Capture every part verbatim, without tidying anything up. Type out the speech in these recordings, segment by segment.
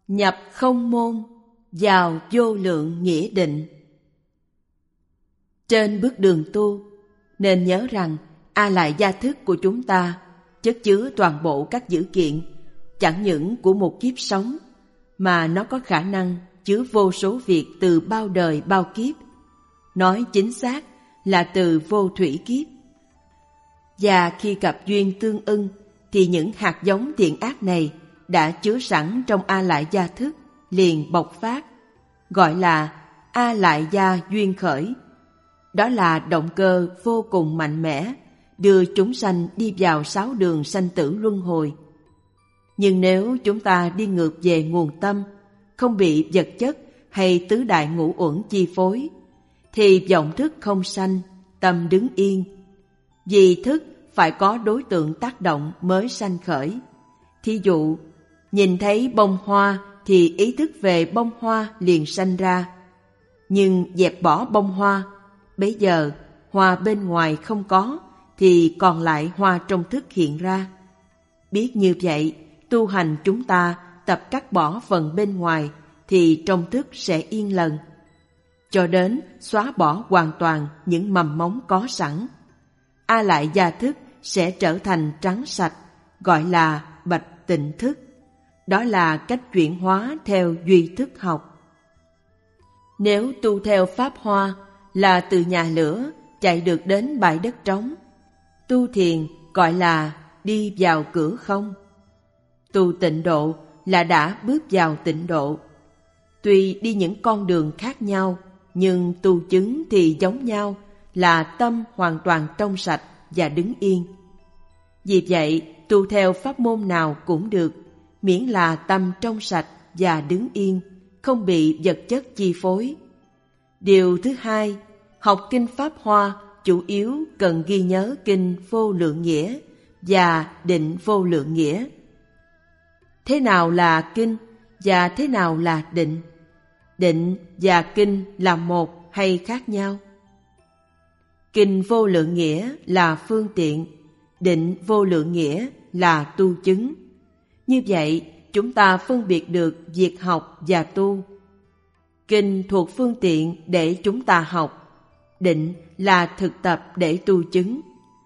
Nhập không môn, vào vô lượng nghĩa định. Trên bước đường tu, nên nhớ rằng A Lại Gia thức của chúng ta chất chứa toàn bộ các dữ kiện, chẳng những của một kiếp sống, mà nó có khả năng chứa vô số việc từ bao đời bao kiếp. Nói chính xác là từ vô thủy kiếp. Và khi gặp duyên tương ưng, thì những hạt giống thiện ác này đã chứa sẵn trong A Lại Gia thức, liền bộc phát, gọi là A Lại Gia duyên khởi. Đó là động cơ vô cùng mạnh mẽ, đưa chúng sanh đi vào sáu đường sanh tử luân hồi. Nhưng nếu chúng ta đi ngược về nguồn tâm, không bị vật chất hay tứ đại ngũ uẩn chi phối, thì vọng thức không sanh, tâm đứng yên. Vì thức phải có đối tượng tác động mới sanh khởi. Thí dụ, nhìn thấy bông hoa thì ý thức về bông hoa liền sanh ra. Nhưng dẹp bỏ bông hoa, bấy giờ hoa bên ngoài không có, thì còn lại hoa trong thức hiện ra. Biết như vậy, tu hành chúng ta tập cắt bỏ phần bên ngoài, thì trong thức sẽ yên lần, cho đến xóa bỏ hoàn toàn những mầm móng có sẵn. A Lại Gia thức sẽ trở thành trắng sạch, gọi là bạch tịnh thức. Đó là cách chuyển hóa theo duy thức học. Nếu tu theo pháp hoa, là từ nhà lửa chạy được đến bãi đất trống. Tu thiền gọi là đi vào cửa không. Tu tịnh độ là đã bước vào tịnh độ. Tuy đi những con đường khác nhau, nhưng tu chứng thì giống nhau, là tâm hoàn toàn trong sạch và đứng yên. Vì vậy, tu theo pháp môn nào cũng được, miễn là tâm trong sạch và đứng yên, không bị vật chất chi phối. Điều thứ hai, học kinh Pháp Hoa chủ yếu cần ghi nhớ kinh Vô Lượng Nghĩa và định Vô Lượng Nghĩa. Thế nào là kinh và thế nào là định? Định và kinh là một hay khác nhau? Kinh Vô Lượng Nghĩa là phương tiện, định Vô Lượng Nghĩa là tu chứng. Như vậy, chúng ta phân biệt được việc học và tu. Kinh thuộc phương tiện để chúng ta học, định là thực tập để tu chứng.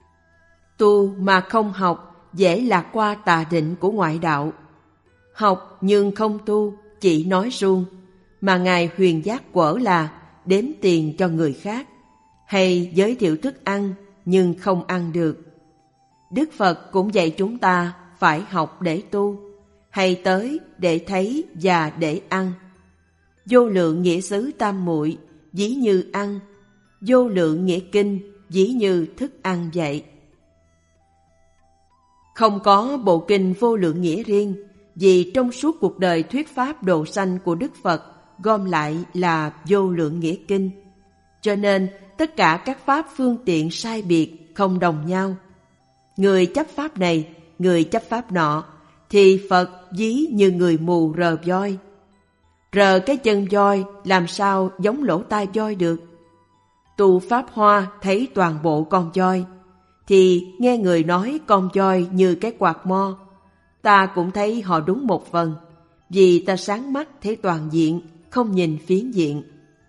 Tu mà không học dễ lạc qua tà định của ngoại đạo. Học nhưng không tu, chỉ nói suông, mà Ngài Huyền Giác Quở là đếm tiền cho người khác, hay giới thiệu thức ăn nhưng không ăn được. Đức Phật cũng dạy chúng ta phải học để tu, hay tới để thấy và để ăn. Vô lượng nghĩa xứ tam muội ví như ăn, vô lượng nghĩa kinh ví như thức ăn vậy. Không có bộ kinh Vô Lượng Nghĩa riêng, vì trong suốt cuộc đời thuyết pháp độ sanh của Đức Phật gom lại là Vô Lượng Nghĩa kinh, cho nên tất cả các pháp phương tiện sai biệt, không đồng nhau. Người chấp pháp này, người chấp pháp nọ, thì Phật ví như người mù rờ voi. Rờ cái chân voi làm sao giống lỗ tai voi được? Tu Pháp Hoa thấy toàn bộ con voi, thì nghe người nói con voi như cái quạt mo. Ta cũng thấy họ đúng một phần, vì ta sáng mắt thấy toàn diện, không nhìn phiến diện.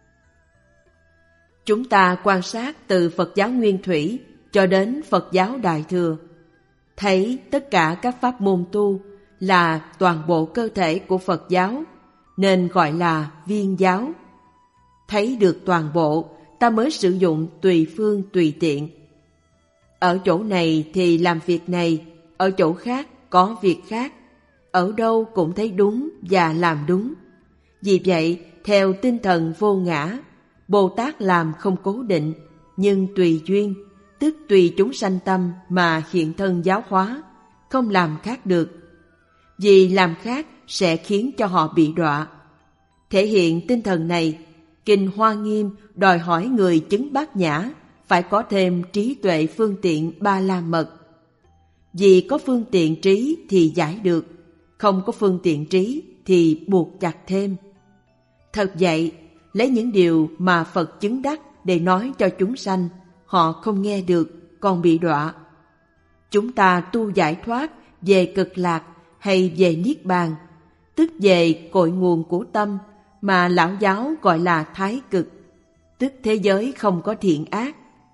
Chúng ta quan sát từ Phật giáo Nguyên Thủy cho đến Phật giáo Đại Thừa, thấy tất cả các pháp môn tu là toàn bộ cơ thể của Phật giáo, nên gọi là viên giáo. Thấy được toàn bộ, ta mới sử dụng tùy phương tùy tiện. Ở chỗ này thì làm việc này, ở chỗ khác có việc khác, ở đâu cũng thấy đúng và làm đúng. Vì vậy, theo tinh thần vô ngã, Bồ Tát làm không cố định, nhưng tùy duyên, tức tùy chúng sanh tâm mà hiện thân giáo hóa, không làm khác được. Vì làm khác sẽ khiến cho họ bị đọa. Thể hiện tinh thần này, Kinh Hoa Nghiêm đòi hỏi người chứng bát nhã phải có thêm trí tuệ phương tiện ba la mật. Vì có phương tiện trí thì giải được, không có phương tiện trí thì buộc chặt thêm. Thật vậy, lấy những điều mà Phật chứng đắc để nói cho chúng sanh, họ không nghe được, còn bị đọa. Chúng ta tu giải thoát về cực lạc hay về niết bàn, tức về cội nguồn của tâm mà Lão giáo gọi là thái cực, tức thế giới không có thiện ác.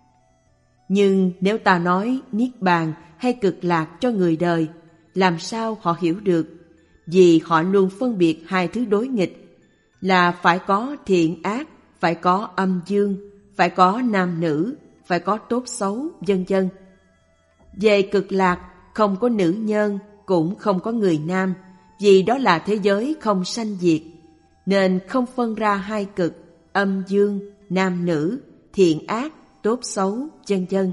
Nhưng nếu ta nói niết bàn hay cực lạc cho người đời, làm sao họ hiểu được? Vì họ luôn phân biệt hai thứ đối nghịch, là phải có thiện ác, phải có âm dương, phải có nam nữ, phải có tốt xấu, vân vân. Về cực lạc, không có nữ nhân, cũng không có người nam, vì đó là thế giới không sanh diệt, nên không phân ra hai cực, âm dương, nam nữ, thiện ác, tốt xấu, vân vân.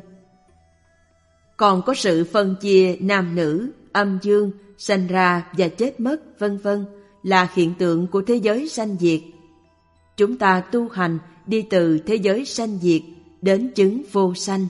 Còn có sự phân chia nam nữ, âm dương, sanh ra và chết mất, vân vân, là hiện tượng của thế giới sanh diệt. Chúng ta tu hành đi từ thế giới sanh diệt đến chứng vô sanh.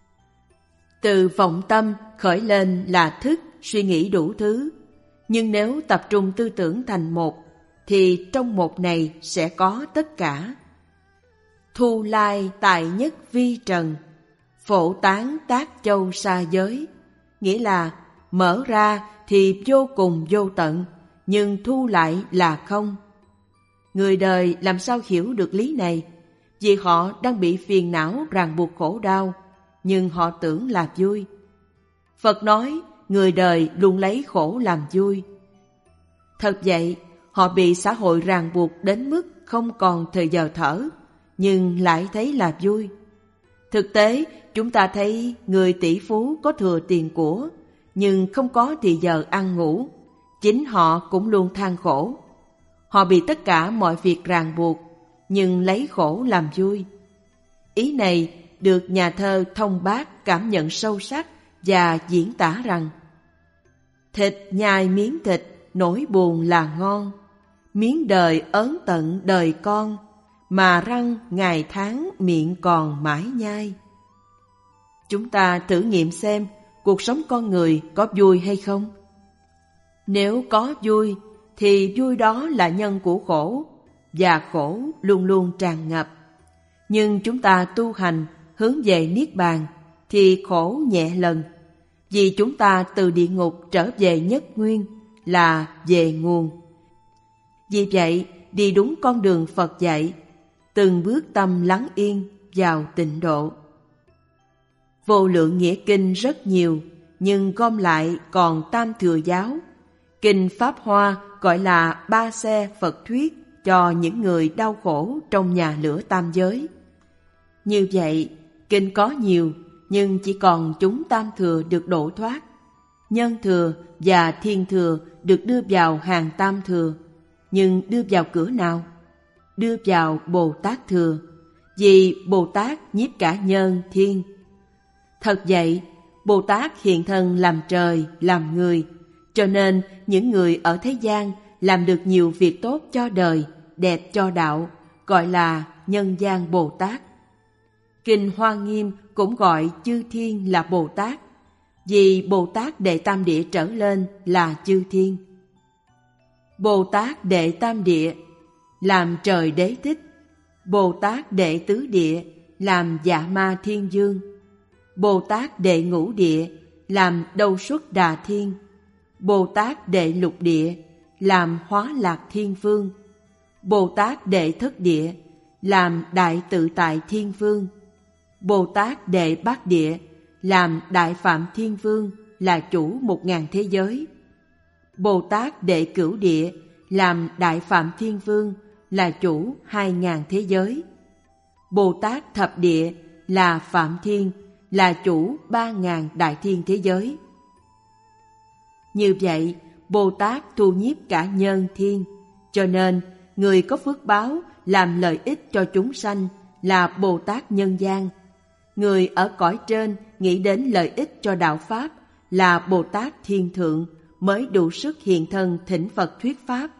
Từ vọng tâm khởi lên là thức, suy nghĩ đủ thứ. Nhưng nếu tập trung tư tưởng thành một, thì trong một này sẽ có tất cả. Thu lai tài nhất vi trần, phổ tán tác châu xa giới. Nghĩa là mở ra thì vô cùng vô tận, nhưng thu lại là không. Người đời làm sao hiểu được lý này? Vì họ đang bị phiền não ràng buộc khổ đau, nhưng họ tưởng là vui. Phật nói người đời luôn lấy khổ làm vui. Thật vậy, họ bị xã hội ràng buộc đến mức không còn thời giờ thở, nhưng lại thấy là vui. Thực tế, chúng ta thấy người tỷ phú có thừa tiền của, nhưng không có thì giờ ăn ngủ. Chính họ cũng luôn than khổ. Họ bị tất cả mọi việc ràng buộc, nhưng lấy khổ làm vui. Ý này được nhà thơ Thông Bác cảm nhận sâu sắc và diễn tả rằng: thịt nhai miếng thịt, nỗi buồn là ngon, miếng đời ớn tận đời con, mà răng ngày tháng miệng còn mãi nhai. Chúng ta thử nghiệm xem cuộc sống con người có vui hay không? Nếu có vui, thì vui đó là nhân của khổ, và khổ luôn luôn tràn ngập. Nhưng chúng ta tu hành hướng về Niết Bàn, thì khổ nhẹ lần, vì chúng ta từ địa ngục trở về nhất nguyên, là về nguồn. Vì vậy, đi đúng con đường Phật dạy, từng bước tâm lắng yên vào tịnh độ. Vô lượng nghĩa kinh rất nhiều, nhưng gom lại còn Tam Thừa Giáo. Kinh Pháp Hoa gọi là ba xe Phật thuyết cho những người đau khổ trong nhà lửa tam giới. Như vậy, kinh có nhiều, nhưng chỉ còn chúng Tam Thừa được độ thoát. Nhân Thừa và Thiên Thừa được đưa vào hàng Tam Thừa, nhưng đưa vào cửa nào? Đưa vào Bồ Tát Thừa, vì Bồ Tát nhiếp cả nhân, thiên. Thật vậy, Bồ Tát hiện thân làm trời, làm người, cho nên những người ở thế gian làm được nhiều việc tốt cho đời, đẹp cho đạo, gọi là nhân gian Bồ Tát. Kinh Hoa Nghiêm cũng gọi chư thiên là Bồ Tát, vì Bồ Tát đệ tam địa trở lên là chư thiên. Bồ Tát đệ tam địa làm trời đế thích, Bồ Tát đệ tứ địa làm dạ ma thiên dương, Bồ Tát đệ ngũ địa làm đâu xuất đà thiên, Bồ Tát đệ lục địa làm hóa lạc thiên vương, Bồ Tát đệ thất địa làm đại tự tại thiên vương, Bồ Tát đệ bát địa làm đại phạm thiên vương, là chủ một ngàn thế giới, Bồ Tát đệ cửu địa làm đại phạm thiên vương, là chủ hai ngàn thế giới, Bồ Tát thập địa là phạm thiên, là chủ ba ngàn đại thiên thế giới. Như vậy, Bồ Tát thu nhiếp cả nhân thiên, cho nên người có phước báo làm lợi ích cho chúng sanh là Bồ Tát nhân gian. Người ở cõi trên nghĩ đến lợi ích cho đạo Pháp là Bồ Tát thiên thượng, mới đủ sức hiện thân thỉnh Phật thuyết Pháp.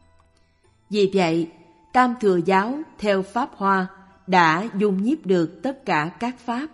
Vì vậy, Tam Thừa Giáo theo Pháp Hoa đã dung nhiếp được tất cả các Pháp.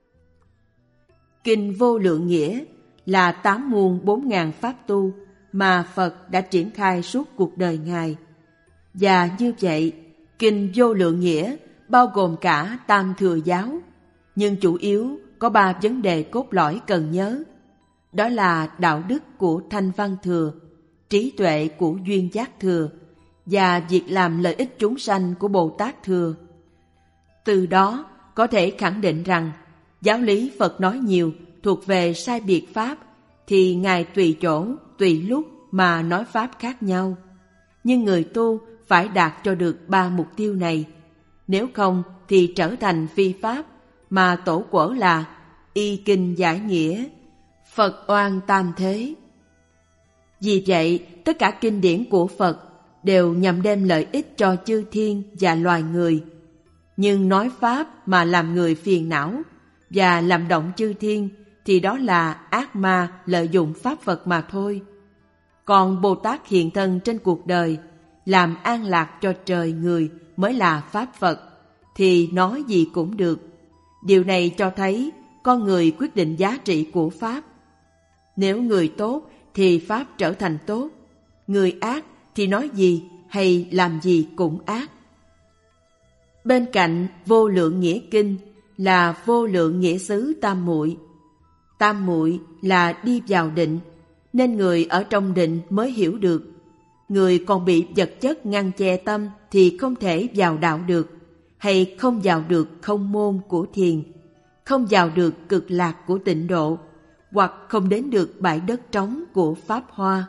Kinh Vô Lượng Nghĩa là tám muôn bốn ngàn Pháp tu mà Phật đã triển khai suốt cuộc đời Ngài. Và như vậy, Kinh Vô Lượng Nghĩa bao gồm cả Tam Thừa Giáo, nhưng chủ yếu có ba vấn đề cốt lõi cần nhớ. Đó là đạo đức của Thanh Văn Thừa, trí tuệ của Duyên Giác Thừa và việc làm lợi ích chúng sanh của Bồ Tát Thừa. Từ đó có thể khẳng định rằng giáo lý Phật nói nhiều thuộc về sai biệt pháp, thì Ngài tùy chỗ, tùy lúc mà nói pháp khác nhau. Nhưng người tu phải đạt cho được ba mục tiêu này, nếu không thì trở thành phi pháp, mà tổ quở là y kinh giải nghĩa, Phật oan tam thế. Vì vậy, tất cả kinh điển của Phật đều nhằm đem lợi ích cho chư thiên và loài người. Nhưng nói pháp mà làm người phiền não và làm động chư thiên thì đó là ác ma lợi dụng pháp Phật mà thôi. Còn Bồ Tát hiện thân trên cuộc đời, làm an lạc cho trời người mới là pháp Phật, thì nói gì cũng được. Điều này cho thấy con người quyết định giá trị của pháp. Nếu người tốt thì pháp trở thành tốt, người ác thì nói gì hay làm gì cũng ác. Bên cạnh vô lượng nghĩa kinh là vô lượng nghĩa xứ tam muội. Tam muội là đi vào định, nên người ở trong định mới hiểu được. Người còn bị vật chất ngăn che tâm thì không thể vào đạo được, hay không vào được không môn của thiền, không vào được cực lạc của tịnh độ, hoặc không đến được bãi đất trống của Pháp Hoa.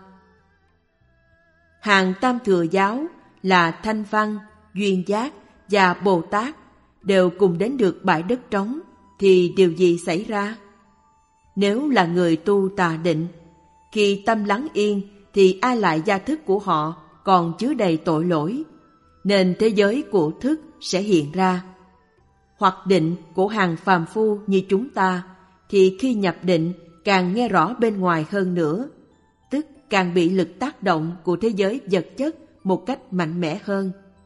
Hàng Tam Thừa Giáo là Thanh Văn, Duyên Giác và Bồ Tát đều cùng đến được bãi đất trống, thì điều gì xảy ra? Nếu là người tu tà định, khi tâm lắng yên thì A Lại gia thức của họ còn chứa đầy tội lỗi, nên thế giới của thức sẽ hiện ra. Hoặc định của hàng phàm phu như chúng ta, thì khi nhập định càng nghe rõ bên ngoài hơn nữa, tức càng bị lực tác động của thế giới vật chất một cách mạnh mẽ hơn.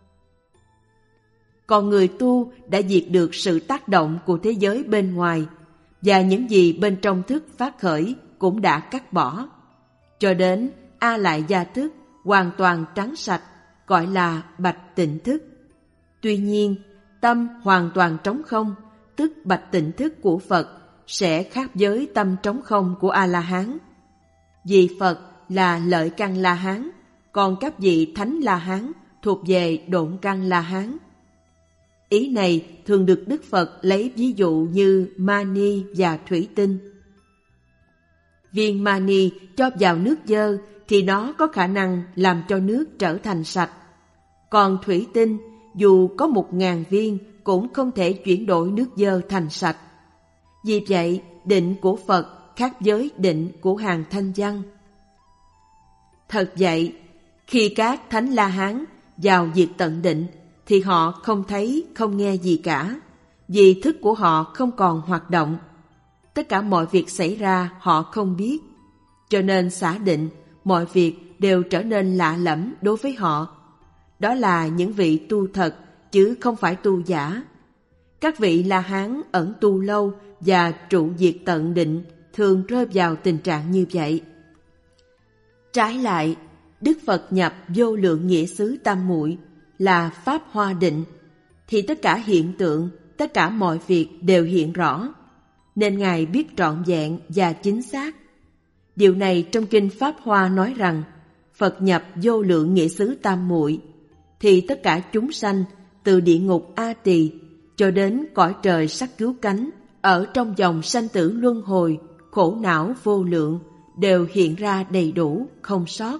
Còn người tu đã diệt được sự tác động của thế giới bên ngoài, và những gì bên trong thức phát khởi cũng đã cắt bỏ, cho đến A Lại gia thức hoàn toàn trắng sạch, gọi là bạch tịnh thức. Tuy nhiên, tâm hoàn toàn trống không, tức bạch tịnh thức của Phật, sẽ khác với tâm trống không của A-la-hán. Vì Phật là lợi căn La-hán, còn các vị thánh La-hán thuộc về độn căn La-hán. Ý này thường được Đức Phật lấy ví dụ như mani và thủy tinh. Viên mani cho vào nước dơ thì nó có khả năng làm cho nước trở thành sạch. Còn thủy tinh, dù có một ngàn viên cũng không thể chuyển đổi nước dơ thành sạch. Vì vậy, định của Phật khác với định của hàng Thanh Văn. Thật vậy, khi các thánh La-hán vào diệt tận định, thì họ không thấy, không nghe gì cả, vì thức của họ không còn hoạt động. Tất cả mọi việc xảy ra họ không biết, cho nên xả định, mọi việc đều trở nên lạ lẫm đối với họ. Đó là những vị tu thật, chứ không phải tu giả. Các vị La-hán ẩn tu lâu và trụ diệt tận định thường rơi vào tình trạng như vậy. Trái lại, Đức Phật nhập vô lượng nghĩa xứ tam muội là Pháp Hoa định, thì tất cả hiện tượng, tất cả mọi việc đều hiện rõ, nên Ngài biết trọn vẹn và chính xác. Điều này trong kinh Pháp Hoa nói rằng, Phật nhập vô lượng nghĩa xứ tam muội, thì tất cả chúng sanh từ địa ngục A Tỳ cho đến cõi trời sắc cứu cánh, ở trong dòng sanh tử luân hồi, khổ não vô lượng, đều hiện ra đầy đủ, không sót.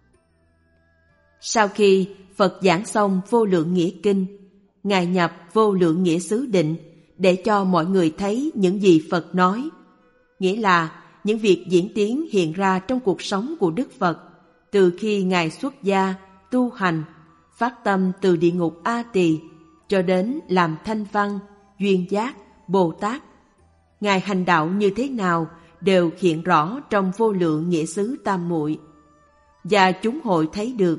Sau khi Phật giảng xong vô lượng nghĩa kinh, Ngài nhập vô lượng nghĩa xứ định để cho mọi người thấy những gì Phật nói. Nghĩa là những việc diễn tiến hiện ra trong cuộc sống của Đức Phật từ khi Ngài xuất gia, tu hành, phát tâm từ địa ngục A Tỳ cho đến làm Thanh Văn, Duyên Giác, Bồ Tát. Ngài hành đạo như thế nào đều hiện rõ trong vô lượng nghĩa xứ tam muội, và chúng hội thấy được.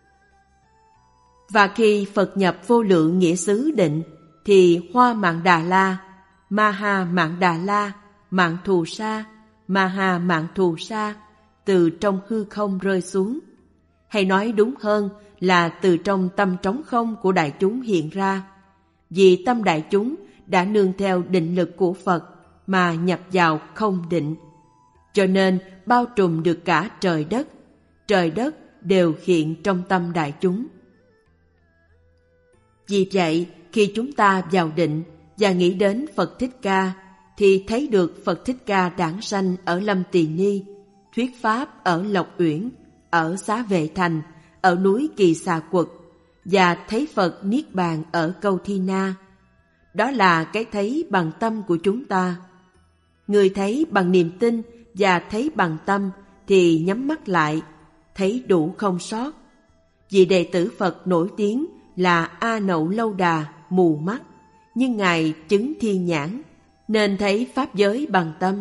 Và khi Phật nhập vô lượng nghĩa xứ định, thì Hoa Mạn Đà La, Maha Mạn Đà La, Mạn Thù Sa, Maha Mạn Thù Sa từ trong hư không rơi xuống. Hay nói đúng hơn là từ trong tâm trống không của đại chúng hiện ra. Vì tâm đại chúng đã nương theo định lực của Phật mà nhập vào không định, cho nên bao trùm được cả trời đất, trời đất đều hiện trong tâm đại chúng. Vì vậy, khi chúng ta vào định và nghĩ đến Phật Thích Ca, thì thấy được Phật Thích Ca đản sanh ở Lâm Tỳ Ni, thuyết pháp ở Lộc Uyển, ở Xá Vệ Thành, ở núi Kỳ Xà Quật, và thấy Phật Niết Bàn ở Câu Thi Na. Đó là cái thấy bằng tâm của chúng ta. Người thấy bằng niềm tin và thấy bằng tâm thì nhắm mắt lại, thấy đủ không sót. Vị đệ tử Phật nổi tiếng là A Nậu Lâu Đà mù mắt, nhưng Ngài chứng thiên nhãn, nên thấy pháp giới bằng tâm.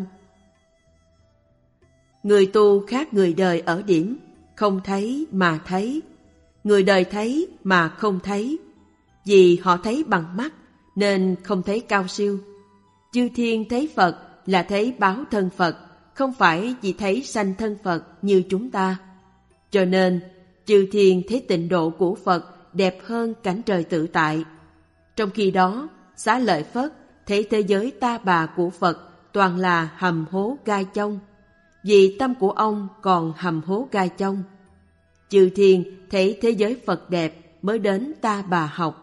Người tu khác người đời ở điểm không thấy mà thấy, người đời thấy mà không thấy. Vì họ thấy bằng mắt nên không thấy cao siêu. Chư thiên thấy Phật là thấy báo thân Phật, không phải chỉ thấy sanh thân Phật như chúng ta. Cho nên chư thiên thấy tịnh độ của Phật đẹp hơn cảnh trời tự tại. Trong khi đó, Xá Lợi Phất thấy thế giới ta bà của Phật toàn là hầm hố gai chông, vì tâm của ông còn hầm hố gai chông. Chư thiên thấy thế giới Phật đẹp mới đến ta bà học.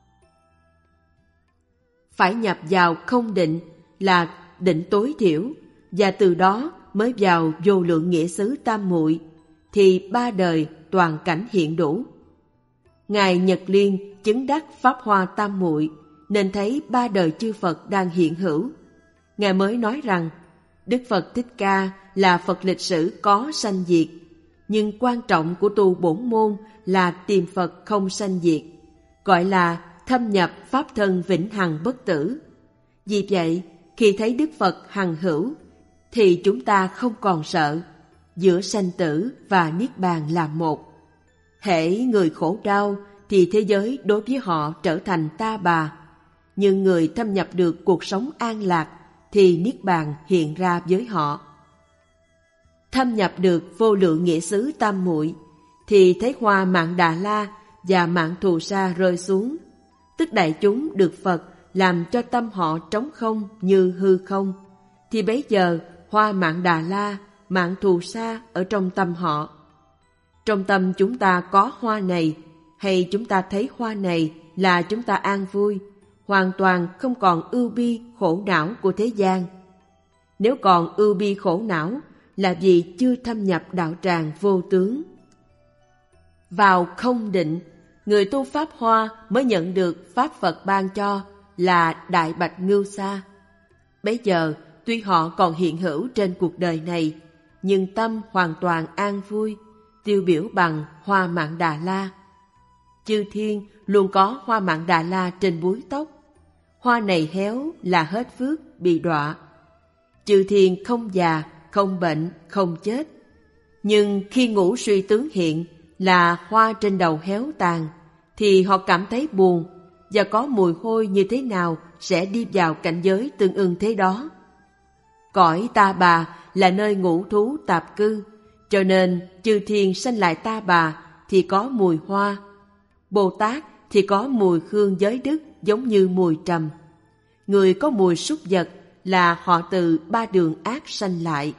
Phải nhập vào không định là định tối thiểu, và từ đó mới vào vô lượng nghĩa xứ tam muội, thì ba đời toàn cảnh hiện đủ. Ngài Nhật Liên chứng đắc pháp hoa tam muội, nên thấy ba đời chư Phật đang hiện hữu. Ngài mới nói rằng Đức Phật Thích Ca là Phật lịch sử có sanh diệt, nhưng quan trọng của tu bổn môn là tìm Phật không sanh diệt, gọi là thâm nhập pháp thân vĩnh hằng bất tử. Vì vậy, khi thấy Đức Phật hằng hữu, thì chúng ta không còn sợ. Giữa sanh tử và niết bàn là một. Hễ người khổ đau thì thế giới đối với họ trở thành ta bà, nhưng người thâm nhập được cuộc sống an lạc thì niết bàn hiện ra với họ. Thâm nhập được vô lượng nghĩa xứ tam muội thì thấy hoa Mạn Đà La và Mạn Thù Sa rơi xuống, tức đại chúng được Phật làm cho tâm họ trống không như hư không, thì bấy giờ hoa Mạn Đà La, Mạn Thù Sa ở trong tâm họ. Trong tâm chúng ta có hoa này, hay chúng ta thấy hoa này là chúng ta an vui, hoàn toàn không còn ưu bi khổ não của thế gian. Nếu còn ưu bi khổ não là vì chưa thâm nhập đạo tràng vô tướng. Vào không định, người tu pháp hoa mới nhận được pháp Phật ban cho là Đại Bạch Ngưu Sa. Bấy giờ tuy họ còn hiện hữu trên cuộc đời này, nhưng tâm hoàn toàn an vui, tiêu biểu bằng hoa Mạn Đà La. Chư thiên luôn có hoa Mạn Đà La trên búi tóc. Hoa này héo là hết phước, bị đọa. Chư thiên không già, không bệnh, không chết. Nhưng khi ngũ suy tướng hiện là hoa trên đầu héo tàn, thì họ cảm thấy buồn, và có mùi hôi như thế nào sẽ đi vào cảnh giới tương ưng thế đó. Cõi ta bà là nơi ngũ thú tạp cư, cho nên chư thiên sanh lại ta bà thì có mùi hoa. Bồ Tát thì có mùi hương giới đức giống như mùi trầm. Người có mùi súc vật là họ từ ba đường ác sanh lại.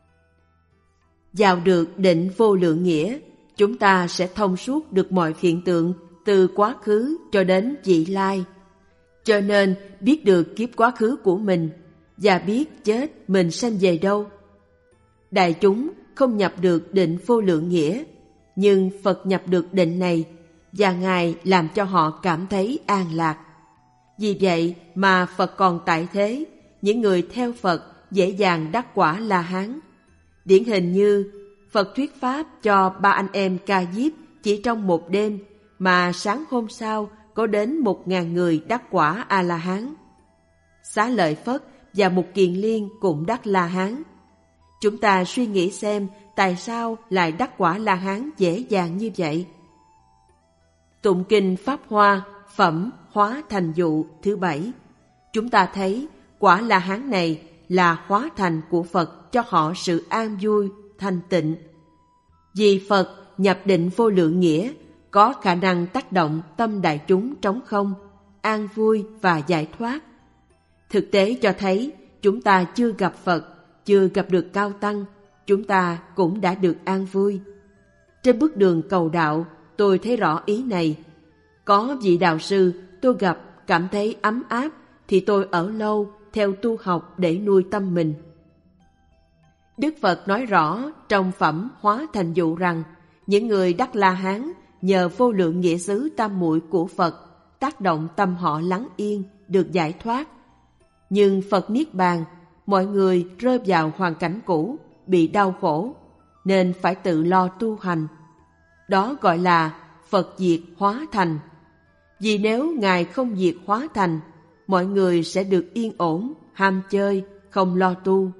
Vào được định vô lượng nghĩa, chúng ta sẽ thông suốt được mọi hiện tượng từ quá khứ cho đến vị lai. Cho nên biết được kiếp quá khứ của mình và biết chết mình sanh về đâu. Đại chúng không nhập được định vô lượng nghĩa, nhưng Phật nhập được định này và Ngài làm cho họ cảm thấy an lạc. Vì vậy mà Phật còn tại thế, những người theo Phật dễ dàng đắc quả La Hán. Điển hình như Phật thuyết pháp cho ba anh em Ca Diếp chỉ trong một đêm, mà sáng hôm sau có đến một ngàn người đắc quả A La Hán. Xá Lợi Phất và Mục Kiền Liên cũng đắc La Hán. Chúng ta suy nghĩ xem tại sao lại đắc quả La Hán dễ dàng như vậy. Tụng kinh Pháp Hoa phẩm hóa thành dụ thứ bảy, chúng ta thấy quả La Hán này là hóa thành của Phật cho họ sự an vui, thanh tịnh. Vì Phật nhập định vô lượng nghĩa có khả năng tác động tâm đại chúng trống không, an vui và giải thoát. Thực tế cho thấy chúng ta chưa gặp Phật, chưa gặp được cao tăng, chúng ta cũng đã được an vui. Trên bước đường cầu đạo, tôi thấy rõ ý này. Có vị đạo sư tôi gặp cảm thấy ấm áp thì tôi ở lâu theo tu học để nuôi tâm mình. Đức Phật nói rõ trong phẩm Hóa Thành Dụ rằng những người đắc La Hán nhờ vô lượng nghĩa xứ tam muội của Phật tác động tâm họ lắng yên, được giải thoát. Nhưng Phật Niết Bàn, mọi người rơi vào hoàn cảnh cũ, bị đau khổ, nên phải tự lo tu hành. Đó gọi là Phật diệt hóa thành. Vì nếu Ngài không diệt hóa thành, mọi người sẽ được yên ổn, ham chơi, không lo tu.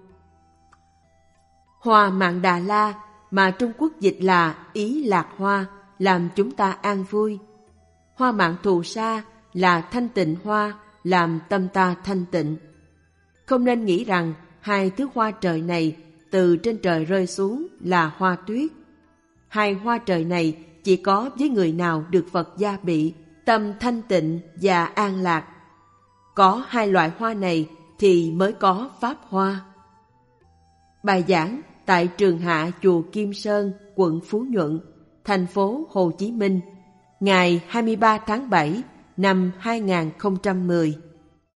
Hoa Mạn Đà La mà Trung Quốc dịch là ý lạc hoa, làm chúng ta an vui. Hoa Mạn Thù Sa là thanh tịnh hoa, làm tâm ta thanh tịnh. Không nên nghĩ rằng hai thứ hoa trời này từ trên trời rơi xuống là hoa tuyết. Hai hoa trời này chỉ có với người nào được Phật gia bị, tâm thanh tịnh và an lạc. Có hai loại hoa này thì mới có pháp hoa. Bài giảng tại Trường Hạ chùa Kim Sơn, quận Phú Nhuận, thành phố Hồ Chí Minh, ngày hai mươi ba tháng bảy năm hai nghìn không trăm mười.